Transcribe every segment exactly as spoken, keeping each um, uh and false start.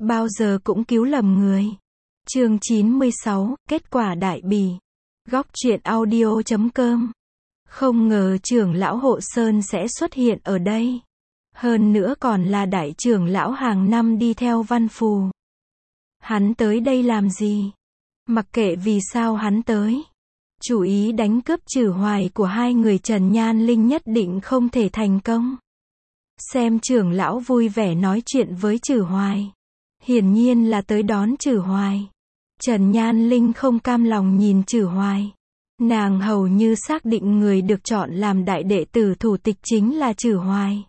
bao giờ cũng cứu lầm người. Chương chín mươi sáu, kết quả đại bỉ. Góc truyện audio chấm com. Không ngờ trưởng lão Hộ Sơn sẽ xuất hiện ở đây. Hơn nữa còn là đại trưởng lão hàng năm đi theo Văn Phù. Hắn tới đây làm gì? Mặc kệ vì sao hắn tới. Chủ ý đánh cướp Trử Hoài của hai người Trần Nhan Linh nhất định không thể thành công. Xem trưởng lão vui vẻ nói chuyện với Trử Hoài. Hiển nhiên là tới đón Trử Hoài. Trần Nhan Linh không cam lòng nhìn Trử Hoài. Nàng hầu như xác định người được chọn làm đại đệ tử thủ tịch chính là Trử Hoài.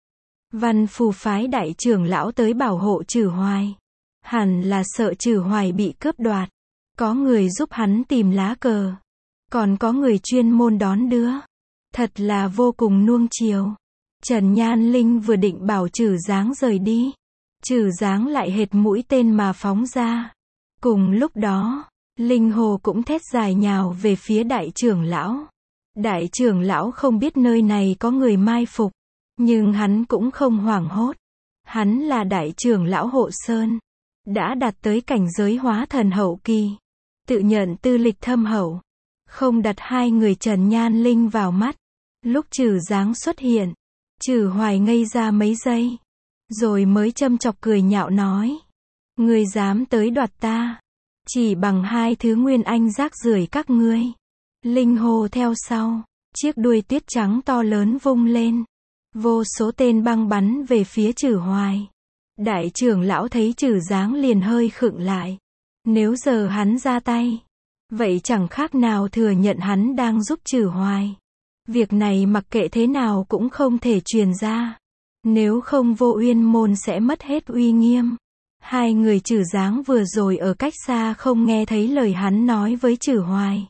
Văn Phù phái đại trưởng lão tới bảo hộ Trử Hoài. Hẳn là sợ Trử Hoài bị cướp đoạt. Có người giúp hắn tìm lá cờ. Còn có người chuyên môn đón đưa. Thật là vô cùng nuông chiều. Trần Nhan Linh vừa định bảo Trử Giáng rời đi. Trử Giáng lại hệt mũi tên mà phóng ra. Cùng lúc đó, Linh Hồ cũng thét dài nhào về phía đại trưởng lão. Đại trưởng lão không biết nơi này có người mai phục. Nhưng hắn cũng không hoảng hốt. Hắn là đại trưởng lão Hộ Sơn. Đã đạt tới cảnh giới hóa thần hậu kỳ. Tự nhận tư lịch thâm hậu. Không đặt hai người Trần Nhan Linh vào mắt. Lúc Trử Giáng xuất hiện, Trử Hoài ngây ra mấy giây. Rồi mới châm chọc cười nhạo nói. Ngươi dám tới đoạt ta. Chỉ bằng hai thứ nguyên anh rác rưởi các ngươi. Linh Hồ theo sau. Chiếc đuôi tuyết trắng to lớn vung lên. Vô số tên băng bắn về phía Trử Hoài. Đại trưởng lão thấy Trử Giáng liền hơi khựng lại. Nếu giờ hắn ra tay, vậy chẳng khác nào thừa nhận hắn đang giúp Trử Hoài. Việc này mặc kệ thế nào cũng không thể truyền ra. Nếu không Vô Uyên môn sẽ mất hết uy nghiêm. Hai người Trử Giáng vừa rồi ở cách xa không nghe thấy lời hắn nói với Trử Hoài.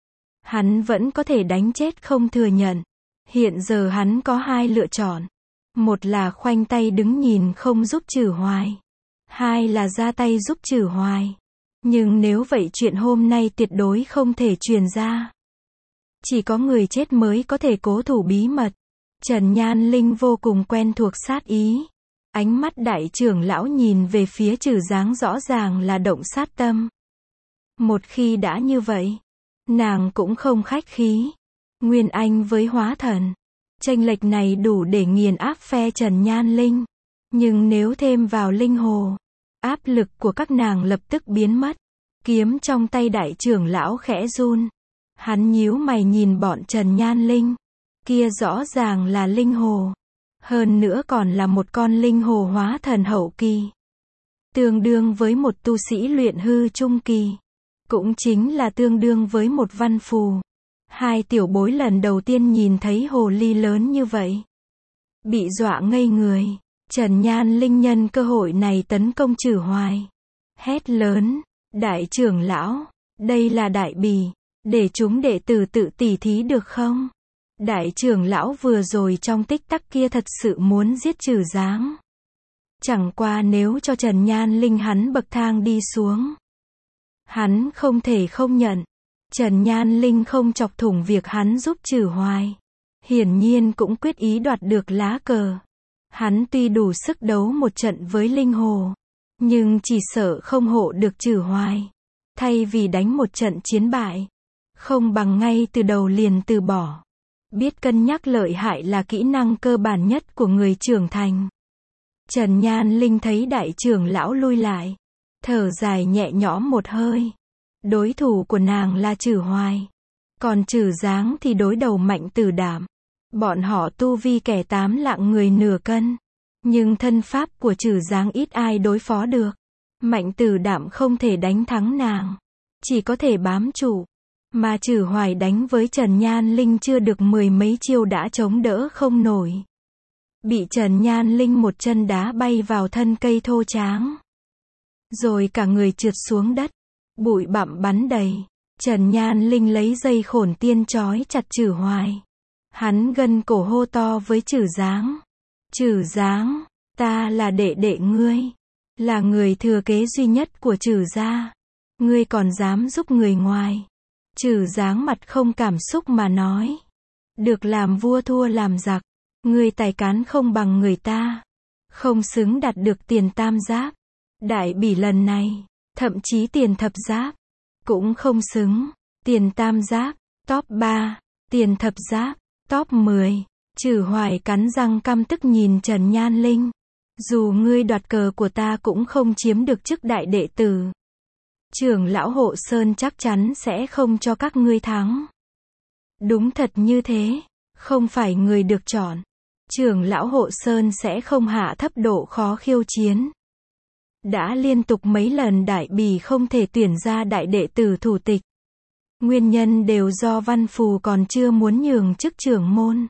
Hắn vẫn có thể đánh chết không thừa nhận. Hiện giờ hắn có hai lựa chọn. Một là khoanh tay đứng nhìn không giúp Trử Hoài. Hai là ra tay giúp Trử Hoài. Nhưng nếu vậy chuyện hôm nay tuyệt đối không thể truyền ra. Chỉ có người chết mới có thể cố thủ bí mật. Trần Nhan Linh vô cùng quen thuộc sát ý. Ánh mắt đại trưởng lão nhìn về phía Trử Giáng rõ ràng là động sát tâm. Một khi đã như vậy, nàng cũng không khách khí. Nguyên Anh với hóa thần. Chênh lệch này đủ để nghiền áp phe Trần Nhan Linh. Nhưng nếu thêm vào Linh Hồ, áp lực của các nàng lập tức biến mất. Kiếm trong tay đại trưởng lão khẽ run. Hắn nhíu mày nhìn bọn Trần Nhan Linh. Kia rõ ràng là Linh Hồ. Hơn nữa còn là một con Linh Hồ hóa thần hậu kỳ. Tương đương với một tu sĩ luyện hư trung kỳ. Cũng chính là tương đương với một Văn Phù. Hai tiểu bối lần đầu tiên nhìn thấy hồ ly lớn như vậy. Bị dọa ngây người. Trần Nhan Linh nhân cơ hội này tấn công Trử Hoài. Hét lớn. Đại trưởng lão. Đây là đại bỉ. Để chúng đệ tử tự tỉ thí được không? Đại trưởng lão vừa rồi trong tích tắc kia thật sự muốn giết Trử Giáng. Chẳng qua nếu cho Trần Nhan Linh hắn bậc thang đi xuống. Hắn không thể không nhận. Trần Nhan Linh không chọc thủng việc hắn giúp Trử Hoài. Hiển nhiên cũng quyết ý đoạt được lá cờ. Hắn tuy đủ sức đấu một trận với Linh Hồ. Nhưng chỉ sợ không hộ được Trử Hoài. Thay vì đánh một trận chiến bại. Không bằng ngay từ đầu liền từ bỏ. Biết cân nhắc lợi hại là kỹ năng cơ bản nhất của người trưởng thành. Trần Nhan Linh thấy đại trưởng lão lui lại. Thở dài nhẹ nhõm một hơi. Đối thủ của nàng là Trử Hoài. Còn Trử Giáng thì đối đầu Mạnh Tử Đảm. Bọn họ tu vi kẻ tám lạng người nửa cân. Nhưng thân pháp của Trử Giáng ít ai đối phó được. Mạnh Tử Đảm không thể đánh thắng nàng. Chỉ có thể bám trụ. Mà Trử Hoài đánh với Trần Nhan Linh chưa được mười mấy chiêu đã chống đỡ không nổi. Bị Trần Nhan Linh một chân đá bay vào thân cây thô tráng. Rồi cả người trượt xuống đất. Bụi bặm bắn đầy. Trần Nhan Linh lấy dây khổn tiên trói chặt Trử Hoài. Hắn gân cổ hô to với Trử Giáng. Trử Giáng, ta là đệ đệ ngươi. Là người thừa kế duy nhất của Trử gia. Ngươi còn dám giúp người ngoài. Trử Giáng mặt không cảm xúc mà nói. Được làm vua thua làm giặc. Ngươi tài cán không bằng người ta. Không xứng đạt được tiền tam giáp. Đại bỉ lần này, thậm chí tiền thập giáp, cũng không xứng. Tiền tam giáp, top ba, tiền thập giáp, top mười. Trử Hoài cắn răng căm tức nhìn Trần Nhan Linh. Dù ngươi đoạt cờ của ta cũng không chiếm được chức đại đệ tử. Trưởng lão Hộ Sơn chắc chắn sẽ không cho các ngươi thắng. Đúng thật như thế, không phải người được chọn. Trưởng lão Hộ Sơn sẽ không hạ thấp độ khó khiêu chiến. Đã liên tục mấy lần đại bỉ không thể tuyển ra đại đệ tử thủ tịch. Nguyên nhân đều do Văn Phù còn chưa muốn nhường chức trưởng môn.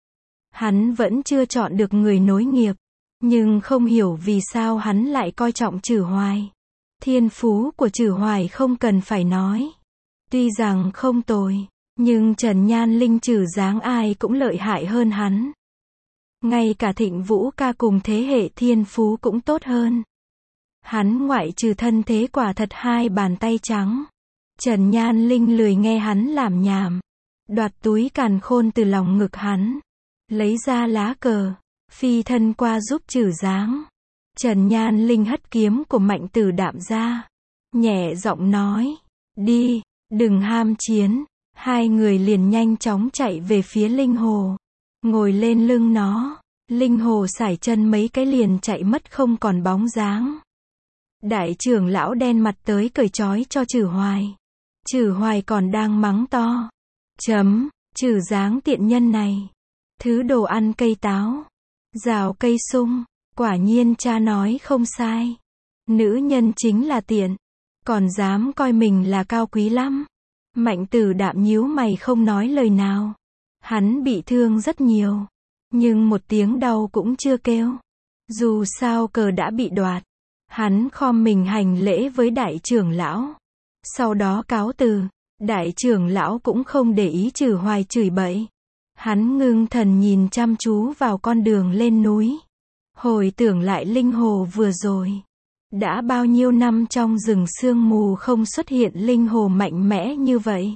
Hắn vẫn chưa chọn được người nối nghiệp. Nhưng không hiểu vì sao hắn lại coi trọng Trử Hoài. Thiên phú của Trử Hoài không cần phải nói. Tuy rằng không tồi, nhưng Trần Nhan Linh trừ dáng ai cũng lợi hại hơn hắn. Ngay cả Thịnh Vũ ca cùng thế hệ thiên phú cũng tốt hơn. Hắn ngoại trừ thân thế quả thật hai bàn tay trắng. Trần Nhan Linh lười nghe hắn làm nhảm. Đoạt túi càn khôn từ lòng ngực hắn. Lấy ra lá cờ. Phi thân qua giúp Trử dáng. Trần Nhan Linh hất kiếm của Mạnh Tử Đạm ra. Nhẹ giọng nói. Đi, đừng ham chiến. Hai người liền nhanh chóng chạy về phía Linh Hồ. Ngồi lên lưng nó. Linh Hồ sải chân mấy cái liền chạy mất không còn bóng dáng. Đại trưởng lão đen mặt tới cởi trói cho Trử Hoài. Trử Hoài còn đang mắng to. Chấm, Trử dáng tiện nhân này. Thứ đồ ăn cây táo. Rào cây sung. Quả nhiên cha nói không sai. Nữ nhân chính là tiện. Còn dám coi mình là cao quý lắm. Mạnh Tử Đạm nhíu mày không nói lời nào. Hắn bị thương rất nhiều. Nhưng một tiếng đau cũng chưa kêu. Dù sao cờ đã bị đoạt. Hắn khom mình hành lễ với đại trưởng lão. Sau đó cáo từ. Đại trưởng lão cũng không để ý Trử Hoài chửi bậy. Hắn ngưng thần nhìn chăm chú vào con đường lên núi. Hồi tưởng lại Linh Hồ vừa rồi. Đã bao nhiêu năm trong rừng sương mù không xuất hiện Linh Hồ mạnh mẽ như vậy.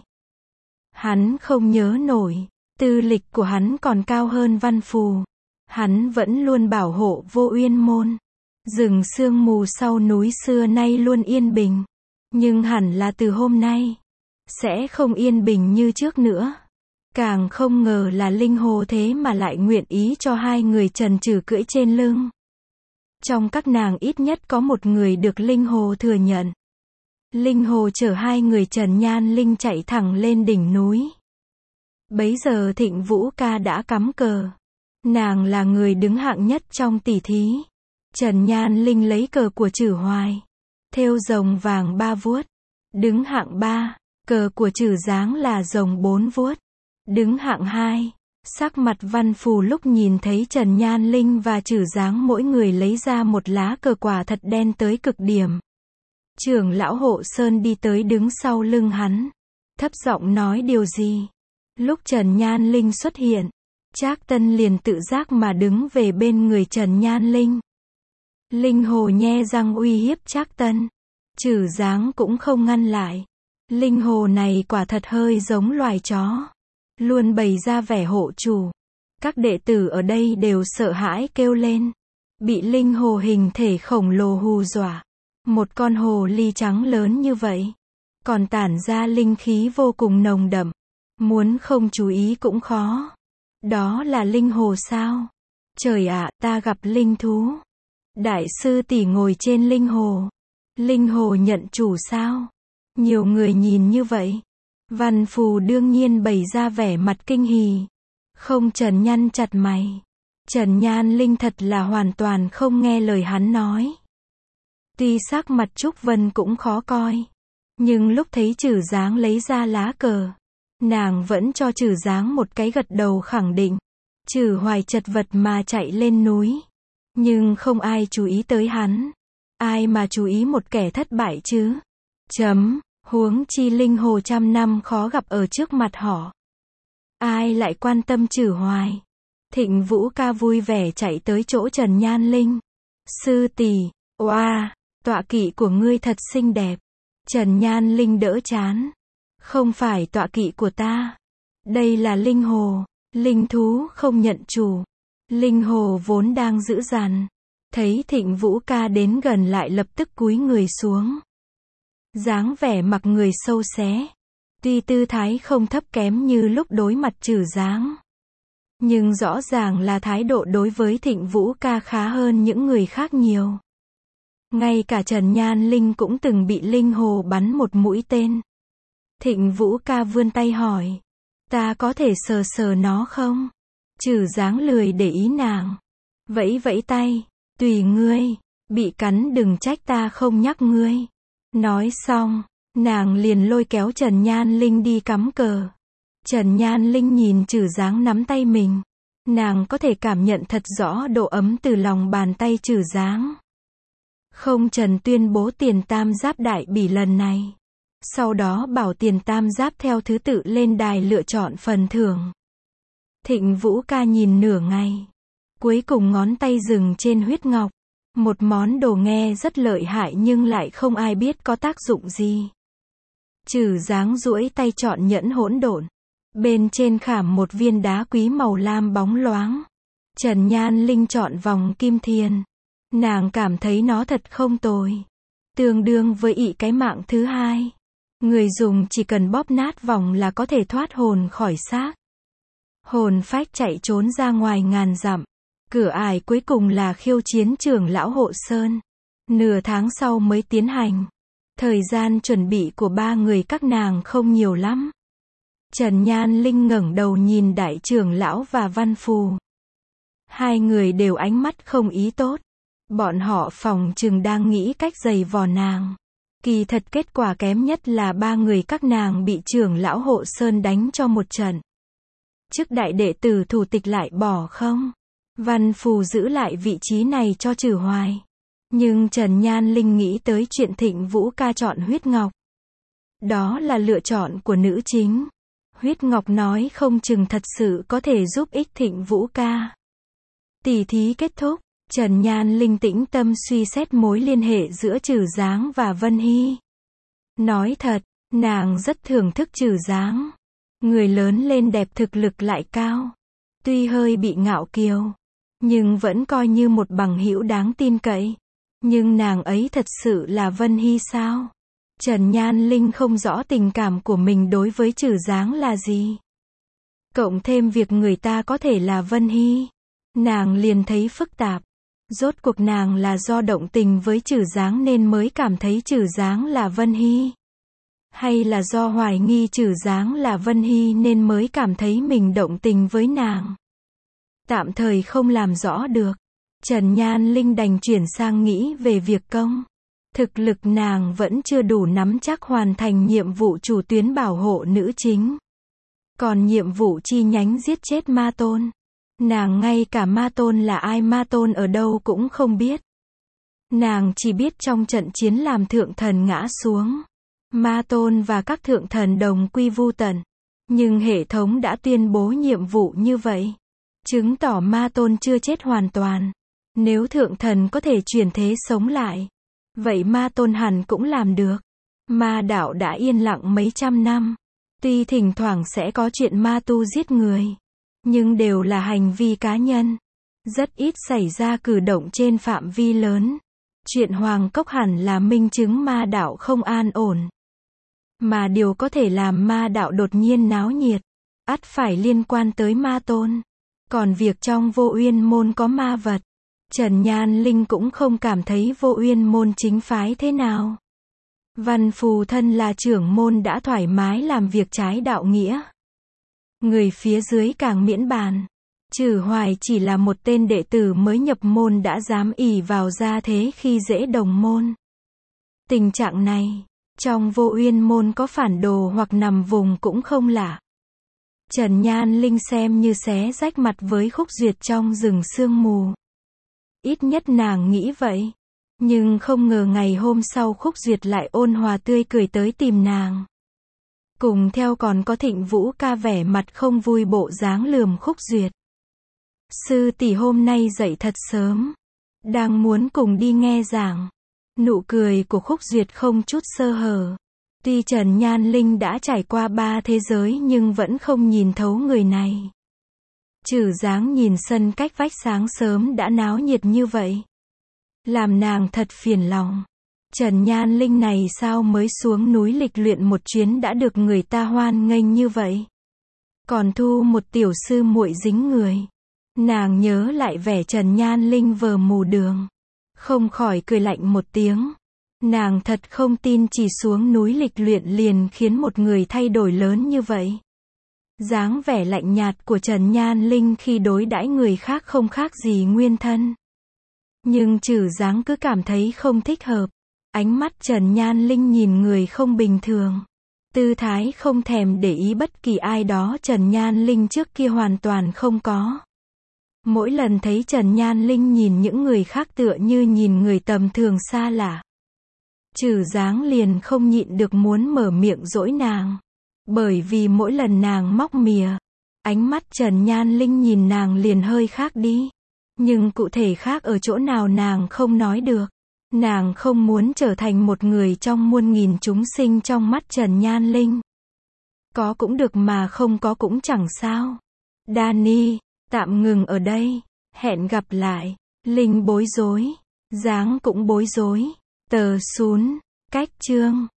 Hắn không nhớ nổi. Tư lịch của hắn còn cao hơn Văn Phù. Hắn vẫn luôn bảo hộ Vô Uyên Môn. Rừng sương mù sau núi xưa nay luôn yên bình. Nhưng hẳn là từ hôm nay. Sẽ không yên bình như trước nữa. Càng không ngờ là Linh Hồ thế mà lại nguyện ý cho hai người trần trừ cưỡi trên lưng. Trong các nàng ít nhất có một người được Linh Hồ thừa nhận. Linh Hồ chở hai người Trần Nhan Linh chạy thẳng lên đỉnh núi. Bấy giờ Thịnh Vũ ca đã cắm cờ. Nàng là người đứng hạng nhất trong tỷ thí. Trần Nhan Linh lấy cờ của Trử Hoài. Thêu rồng vàng ba vuốt. Đứng hạng ba. Cờ của Trử dáng là rồng bốn vuốt. Đứng hạng hai. Sắc mặt Văn Phù lúc nhìn thấy Trần Nhan Linh và Trử dáng mỗi người lấy ra một lá cờ quả thật đen tới cực điểm. Trưởng lão Hộ Sơn đi tới đứng sau lưng hắn. Thấp giọng nói điều gì. Lúc Trần Nhan Linh xuất hiện, Trác Tân liền tự giác mà đứng về bên người Trần Nhan Linh. Linh Hồ nhe răng uy hiếp Trác Tân. Trử dáng cũng không ngăn lại. Linh Hồ này quả thật hơi giống loài chó. Luôn bày ra vẻ hộ chủ. Các đệ tử ở đây đều sợ hãi kêu lên. Bị Linh Hồ hình thể khổng lồ hù dọa. Một con hồ ly trắng lớn như vậy. Còn tản ra linh khí vô cùng nồng đậm. Muốn không chú ý cũng khó. Đó là Linh Hồ sao? Trời ạ, ta gặp linh thú. Đại sư tỷ ngồi trên Linh Hồ. Linh Hồ nhận chủ sao? Nhiều người nhìn như vậy. Văn Phù đương nhiên bày ra vẻ mặt kinh hỉ. Không Trần nhăn chặt mày. Trần Nhan Linh thật là hoàn toàn không nghe lời hắn nói. Tuy sắc mặt Trúc Vân cũng khó coi. Nhưng lúc thấy Trử dáng lấy ra lá cờ. Nàng vẫn cho Trử dáng một cái gật đầu khẳng định. Trử Hoài chật vật mà chạy lên núi. Nhưng không ai chú ý tới hắn. Ai mà chú ý một kẻ thất bại chứ? Chấm, huống chi Linh Hồ trăm năm khó gặp ở trước mặt họ. Ai lại quan tâm Trử Hoài? Thịnh Vũ ca vui vẻ chạy tới chỗ Trần Nhan Linh. Sư tỷ, oa, tọa kỵ của ngươi thật xinh đẹp. Trần Nhan Linh đỡ chán. Không phải tọa kỵ của ta. Đây là Linh Hồ. Linh thú không nhận chủ. Linh Hồ vốn đang dữ dằn. Thấy Thịnh Vũ Ca đến gần lại lập tức cúi người xuống. Dáng vẻ mặc người sâu xé. Tuy tư thái không thấp kém như lúc đối mặt Trừ Giáng, nhưng rõ ràng là thái độ đối với Thịnh Vũ Ca khá hơn những người khác nhiều. Ngay cả Trần Nhan Linh cũng từng bị linh hồ bắn một mũi tên. Thịnh Vũ Ca vươn tay hỏi, ta có thể sờ sờ nó không? Trừ Giáng lười để ý nàng. Vẫy vẫy tay, tùy ngươi, bị cắn đừng trách ta không nhắc ngươi. Nói xong, nàng liền lôi kéo Trần Nhan Linh đi cắm cờ. Trần Nhan Linh nhìn Trừ Giáng nắm tay mình. Nàng có thể cảm nhận thật rõ độ ấm từ lòng bàn tay Trừ Giáng. Không Trần tuyên bố tiền tam giáp đại bỉ lần này. Sau đó bảo tiền tam giáp theo thứ tự lên đài lựa chọn phần thưởng. Thịnh Vũ Ca nhìn nửa ngày. Cuối cùng ngón tay dừng trên huyết ngọc. Một món đồ nghe rất lợi hại nhưng lại không ai biết có tác dụng gì. Trừ Giáng duỗi tay chọn nhẫn hỗn độn. Bên trên khảm một viên đá quý màu lam bóng loáng. Trần Nhan Linh chọn vòng kim thiền. Nàng cảm thấy nó thật không tồi. Tương đương với ị cái mạng thứ hai. Người dùng chỉ cần bóp nát vòng là có thể thoát hồn khỏi xác. Hồn phách chạy trốn ra ngoài ngàn dặm. Cửa ải cuối cùng là khiêu chiến trưởng lão Hộ Sơn. Nửa tháng sau mới tiến hành. Thời gian chuẩn bị của ba người các nàng không nhiều lắm. Trần Nhan Linh ngẩng đầu nhìn đại trưởng lão và Văn Phù. Hai người đều ánh mắt không ý tốt. Bọn họ phòng chừng đang nghĩ cách giày vò nàng. Kỳ thật kết quả kém nhất là ba người các nàng bị trưởng lão Hộ Sơn đánh cho một trận. Chức đại đệ tử thủ tịch lại bỏ không. Văn Phù giữ lại vị trí này cho Trừ Hoài. Nhưng Trần Nhan Linh nghĩ tới chuyện Thịnh Vũ Ca chọn huyết ngọc. Đó là lựa chọn của nữ chính. Huyết ngọc nói không chừng thật sự có thể giúp ích Thịnh Vũ Ca. Tỉ thí kết thúc. Trần Nhan Linh tĩnh tâm suy xét mối liên hệ giữa Trừ Giáng và Vân Hy. Nói thật, nàng rất thưởng thức Trừ Giáng. Người lớn lên đẹp thực lực lại cao. Tuy hơi bị ngạo kiều, nhưng vẫn coi như một bằng hữu đáng tin cậy. Nhưng nàng ấy thật sự là Vân Hy sao? Trần Nhan Linh không rõ tình cảm của mình đối với Trừ Giáng là gì. Cộng thêm việc người ta có thể là Vân Hy. Nàng liền thấy phức tạp. Rốt cuộc nàng là do động tình với Trừ Giáng nên mới cảm thấy Trừ Giáng là Vân Hy. Hay là do hoài nghi Trừ Giáng là Vân Hy nên mới cảm thấy mình động tình với nàng. Tạm thời không làm rõ được. Trần Nhan Linh đành chuyển sang nghĩ về việc công. Thực lực nàng vẫn chưa đủ nắm chắc hoàn thành nhiệm vụ chủ tuyến bảo hộ nữ chính. Còn nhiệm vụ chi nhánh giết chết Ma Tôn. Nàng ngay cả Ma Tôn là ai, Ma Tôn ở đâu cũng không biết. Nàng chỉ biết trong trận chiến làm thượng thần ngã xuống. Ma Tôn và các thượng thần đồng quy vu tận. Nhưng hệ thống đã tuyên bố nhiệm vụ như vậy. Chứng tỏ Ma Tôn chưa chết hoàn toàn. Nếu thượng thần có thể chuyển thế sống lại, vậy Ma Tôn hẳn cũng làm được. Ma đạo đã yên lặng mấy trăm năm. Tuy thỉnh thoảng sẽ có chuyện ma tu giết người, nhưng đều là hành vi cá nhân. Rất ít xảy ra cử động trên phạm vi lớn. Chuyện Hoàng Cốc hẳn là minh chứng ma đạo không an ổn. Mà điều có thể làm ma đạo đột nhiên náo nhiệt, ắt phải liên quan tới Ma Tôn. Còn việc trong Vô Uyên Môn có ma vật, Trần Nhan Linh cũng không cảm thấy Vô Uyên Môn chính phái thế nào. Văn Phù thân là trưởng môn đã thoải mái làm việc trái đạo nghĩa. Người phía dưới càng miễn bàn. Trừ Hoài chỉ là một tên đệ tử mới nhập môn đã dám ỷ vào gia thế khi dễ đồng môn. Tình trạng này, trong Vô Uyên Môn có phản đồ hoặc nằm vùng cũng không lạ. Trần Nhan Linh xem như xé rách mặt với Khúc Duyệt trong rừng sương mù. Ít nhất nàng nghĩ vậy. Nhưng không ngờ ngày hôm sau Khúc Duyệt lại ôn hòa tươi cười tới tìm nàng. Cùng theo còn có Thịnh Vũ Ca vẻ mặt không vui bộ dáng lườm Khúc Duyệt. Sư tỷ hôm nay dậy thật sớm. Đang muốn cùng đi nghe giảng. Nụ cười của Khúc Duyệt không chút sơ hở. Tuy Trần Nhan Linh đã trải qua ba thế giới nhưng vẫn không nhìn thấu người này. Trừ dáng nhìn sân cách vách sáng sớm đã náo nhiệt như vậy. làm nàng thật phiền lòng. Trần Nhan Linh này sao mới xuống núi lịch luyện một chuyến đã được người ta hoan nghênh như vậy? Còn thu một tiểu sư muội dính người. Nàng nhớ lại vẻ Trần Nhan Linh vờ mù đường. Không khỏi cười lạnh một tiếng. Nàng thật không tin chỉ xuống núi lịch luyện liền khiến một người thay đổi lớn như vậy. Dáng vẻ lạnh nhạt của Trần Nhan Linh khi đối đãi người khác không khác gì nguyên thân. Nhưng Trử Giáng cứ cảm thấy không thích hợp. Ánh mắt Trần Nhan Linh nhìn người không bình thường. Tư thái không thèm để ý bất kỳ ai đó Trần Nhan Linh trước kia hoàn toàn không có. Mỗi lần thấy Trần Nhan Linh nhìn những người khác tựa như nhìn người tầm thường xa lạ. Trử Giáng liền không nhịn được muốn mở miệng dỗi nàng. Bởi vì mỗi lần nàng móc mìa, ánh mắt Trần Nhan Linh nhìn nàng liền hơi khác đi. Nhưng cụ thể khác ở chỗ nào nàng không nói được. Nàng không muốn trở thành một người trong muôn nghìn chúng sinh trong mắt Trần Nhan Linh. Có cũng được mà không có cũng chẳng sao. Danny, tạm ngừng ở đây. Hẹn gặp lại. Linh bối rối. Giáng cũng bối rối. Tờ Sun. Cách chương.